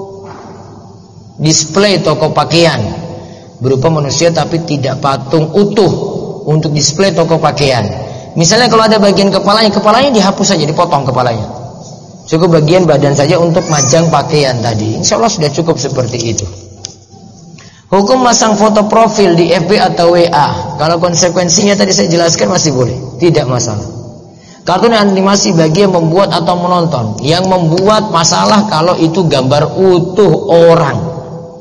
display toko pakaian? Berupa manusia tapi tidak patung utuh untuk display toko pakaian. Misalnya kalau ada bagian kepalanya dihapus saja, dipotong kepalanya. Cukup bagian badan saja untuk majang pakaian tadi. Insya Allah sudah cukup seperti itu. Hukum masang foto profil di FB atau WA. Kalau konsekuensinya tadi saya jelaskan masih boleh, tidak masalah. Kartun animasi bagi yang membuat atau menonton. Yang membuat masalah kalau itu gambar utuh orang.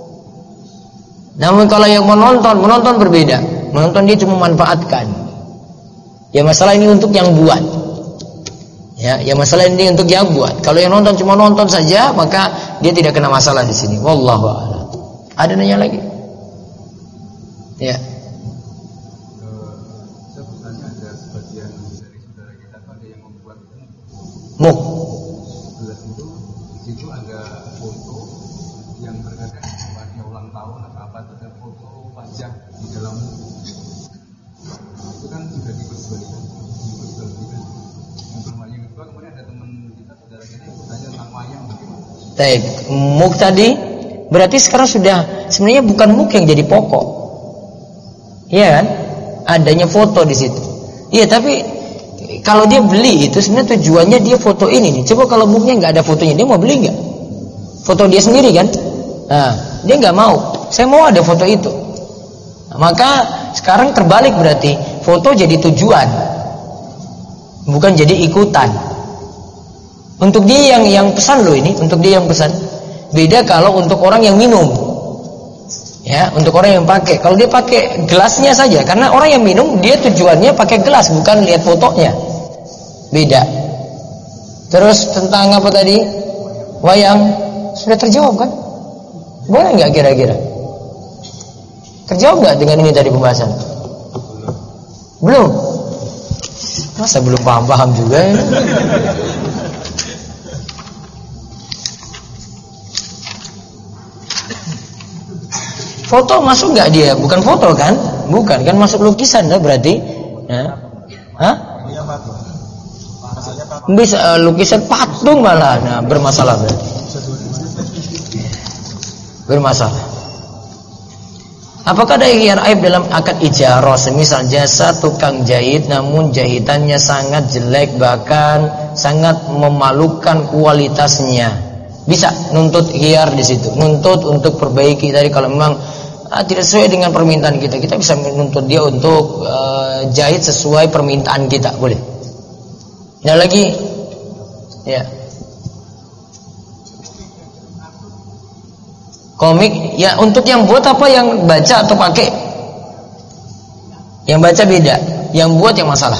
Namun kalau yang menonton berbeda. Menonton dia cuma memanfaatkan. Ya masalah ini untuk yang buat. Ya masalah ini untuk yang buat. Kalau yang nonton cuma nonton saja, maka dia tidak kena masalah di sini. Wallahu a'lam. Ada nanya lagi? Ya. Sebenarnya ada sebagian dari saudara kita ada yang membuat Muk. Itu di situ ada foto yang terkadang buatnya ulang tahun atau apa, ada foto wajah di dalam itu kan juga diperjualbelikan. Yang bermakna itu kemudian ada teman kita saudara kita yang bertanya tentang wayang bagaimana? Baik, muk tadi berarti sekarang sudah sebenarnya bukan muk yang jadi pokok. Iya kan? Adanya foto di situ. Iya, tapi kalau dia beli itu sebenarnya tujuannya dia foto ini nih. Coba kalau muknya nggak ada fotonya, dia mau beli nggak? Foto dia sendiri kan? Nah, dia nggak mau. Saya mau ada foto itu. Nah, maka sekarang terbalik berarti foto jadi tujuan, bukan jadi ikutan. Untuk dia yang pesan loh ini, untuk dia yang pesan. Beda kalau untuk orang yang minum. Ya, untuk orang yang pakai. Kalau dia pakai gelasnya saja, karena orang yang minum dia tujuannya pakai gelas, bukan lihat fotonya. Beda. Terus tentang apa tadi? Wayang. Sudah terjawab kan? Boleh nggak kira-kira? Terjawab nggak dengan ini tadi pembahasan? Belum. Masa belum paham juga ya? Foto masuk nggak dia? Bukan foto kan? Bukan kan, masuk lukisan dah berarti. Ya. Hah? Bisa lukisan patung malah. Nah, bermasalah berarti. Bermasalah. Apakah ada yang aib dalam akad ijarah? Semisal jasa tukang jahit namun jahitannya sangat jelek, bahkan sangat memalukan kualitasnya. Bisa nuntut hiyar di situ. Nuntut untuk perbaiki tadi kalau memang tidak sesuai dengan permintaan kita, kita bisa menuntut dia untuk jahit sesuai permintaan kita, boleh. Nah lagi, ya. Komik, ya untuk yang buat apa yang baca atau pakai? Yang baca beda, yang buat yang masalah.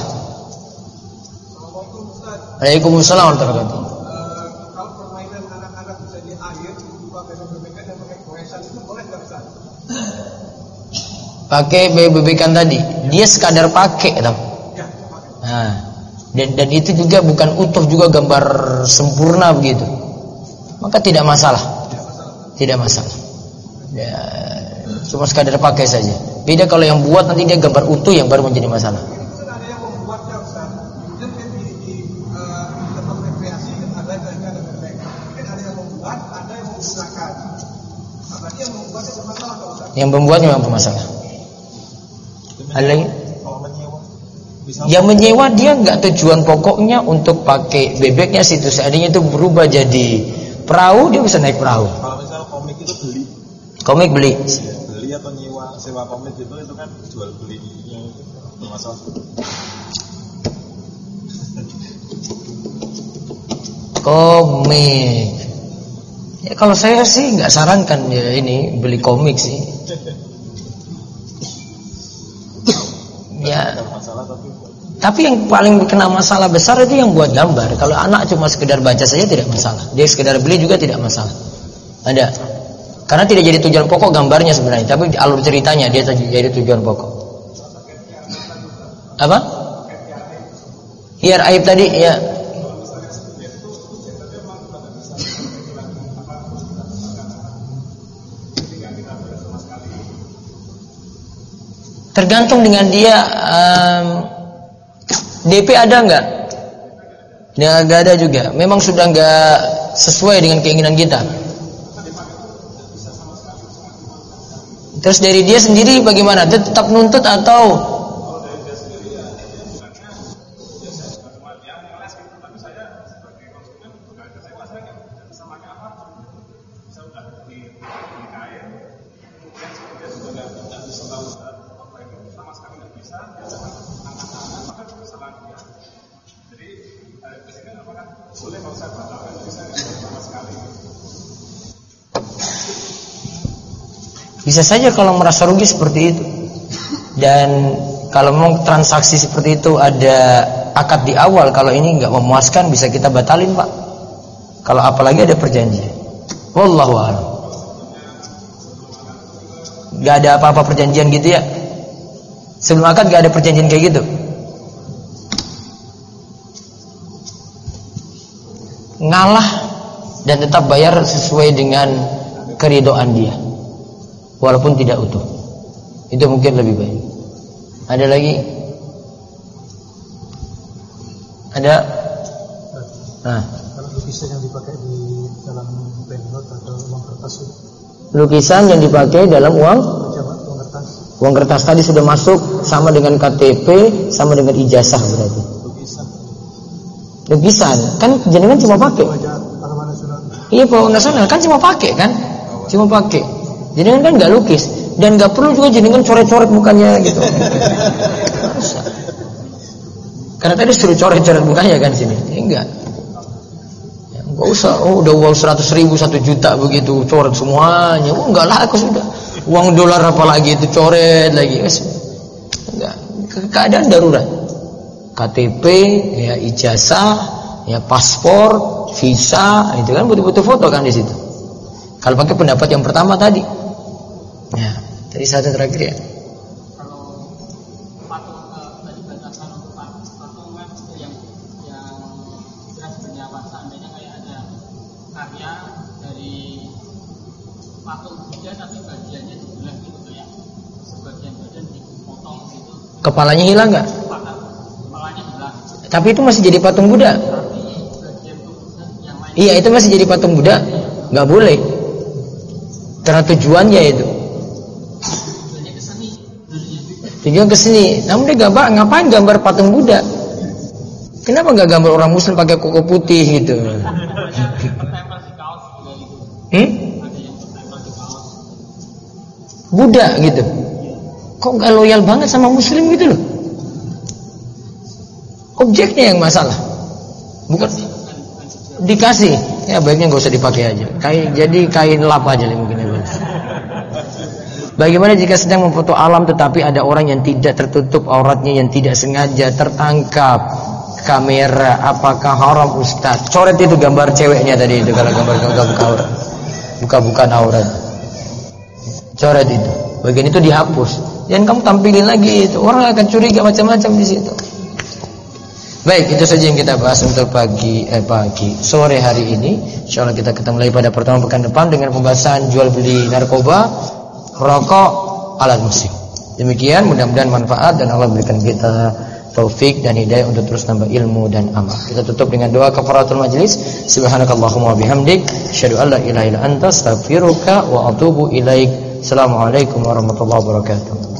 Waalaikumsalam warahmatullahi wabarakatuh. Kalau permainan anak-anak bisa di air, pakai bebek-bebekan dan pakai goesan itu boleh nggak Ustaz? Pakai bebek-bebekan tadi, dia sekadar pakai tau. Nah, dan itu juga bukan utuh juga gambar sempurna begitu. Maka tidak masalah. Tidak masalah. Ya, cuma sekadar pakai saja. Beda kalau yang buat nanti dia gambar utuh yang baru menjadi masalah. Ada yang membuatnya Ustaz. Kemudian kan di tempat rekreasi ada bebek. Mungkin ada yang membuat, ada yang menggunakan. Berarti yang membuatnya bermasalah kalau Ustaz. Yang membuatnya memang bermasalah. Ada lagi? Yang menyewa dia nggak tujuan pokoknya untuk pakai bebeknya situ, seandainya itu berubah jadi perahu, dia bisa naik perahu. Kalau misal komik itu beli. Komik beli. Beli atau nyewa, sewa komik itu kan jual belinya itu bermasalah. Komik. Ya kalau saya sih nggak sarankan ya ini beli komik sih. Ya. Tapi yang paling kena masalah besar itu yang buat gambar. Kalau anak cuma sekedar baca saja tidak masalah. Dia sekedar beli juga tidak masalah. Ada. Karena tidak jadi tujuan pokok gambarnya sebenarnya, tapi alur ceritanya dia jadi tujuan pokok. Apa? Hiar aib tadi ya. Tergantung dengan dia DP ada enggak? Ya enggak ada juga. Memang sudah enggak sesuai dengan keinginan kita. Terus dari dia sendiri bagaimana? Dia tetap nuntut atau bisa saja kalau merasa rugi seperti itu. Dan kalau mau transaksi seperti itu ada akad di awal, kalau ini enggak memuaskan bisa kita batalin, Pak. Kalau apalagi ada perjanjian. Wallahu a'lam. Enggak ada apa-apa perjanjian gitu ya. Sebelum akad enggak ada perjanjian kayak gitu. Ngalah dan tetap bayar sesuai dengan keridhaan dia. Walaupun tidak utuh. Itu mungkin lebih baik. Ada lagi? Ada? Nah. Kalau lukisan yang dipakai di dalam banknot atau uang kertas itu? Lukisan yang dipakai dalam uang kertas. Uang kertas tadi sudah masuk sama dengan KTP, sama dengan ijazah berarti. Lukisan. Kan jenengan cuma pakai. Iya, Pak Nasional kan cuma pakai kan? Cuma pakai. Jenengan kan nggak lukis dan nggak perlu juga jenengan coret-coret mukanya gitu. Karena tadi suruh coret-coret mukanya kan sini, enggak. Ya, nggak usah. Oh, udah uang 100.000, 1 juta begitu coret semuanya. Oh, enggak laku sudah. Uang dolar apalagi itu coret lagi. Enggak. Keadaan darurat. KTP, ya ijazah, ya paspor, visa, itu kan butuh-butuh foto kan di situ. Kalau pakai pendapat yang pertama tadi. Ya, tadi satu terakhir ya. Kalau patung tadi batasan untuk patung kan itu yang jelas bernyawa, seandainya kayak ada karya dari patung Buddha tapi bagiannya dibelah gitu, kayak sebagian badan dipotong gitu. Kepalanya hilang nggak? Kepalanya hilang. Tapi itu masih jadi patung Buddha. Bagian tubuhnya yang lain. Iya, itu masih jadi patung Buddha. Nggak boleh. Karena tujuannya itu. Tujuan ke sini. Namun dia ngapain gambar patung Buddha? Kenapa nggak gambar orang Muslim pakai koko putih gitu? Buddha gitu. Kok nggak loyal banget sama Muslim gitu loh? Objeknya yang masalah, bukan dikasih. Ya baiknya nggak usah dipakai aja. Jadi kain lap aja mungkin. Bagaimana jika sedang memfoto alam tetapi ada orang yang tidak tertutup auratnya, yang tidak sengaja tertangkap kamera, apakah haram Ustaz? Coret itu gambar ceweknya tadi itu, kalau gambar buka aurat, buka-bukaan aurat, coret itu, bagian itu dihapus, dan kamu tampilin lagi itu, orang akan curiga macam-macam di situ. Baik, itu saja yang kita bahas untuk sore hari ini. Insyaallah kita ketemu lagi pada pertemuan pekan depan dengan pembahasan jual beli narkoba, rokok, alat musik. Demikian, mudah-mudahan manfaat dan Allah berikan kita taufik dan hidayah untuk terus nambah ilmu dan amal. Kita tutup dengan doa kafaratul majlis. Subhanakallahumma wa bihamdik, asyhadu an la ilaha illa anta, astaghfiruka wa atubu ilaik. Assalamualaikum warahmatullahi wabarakatuh.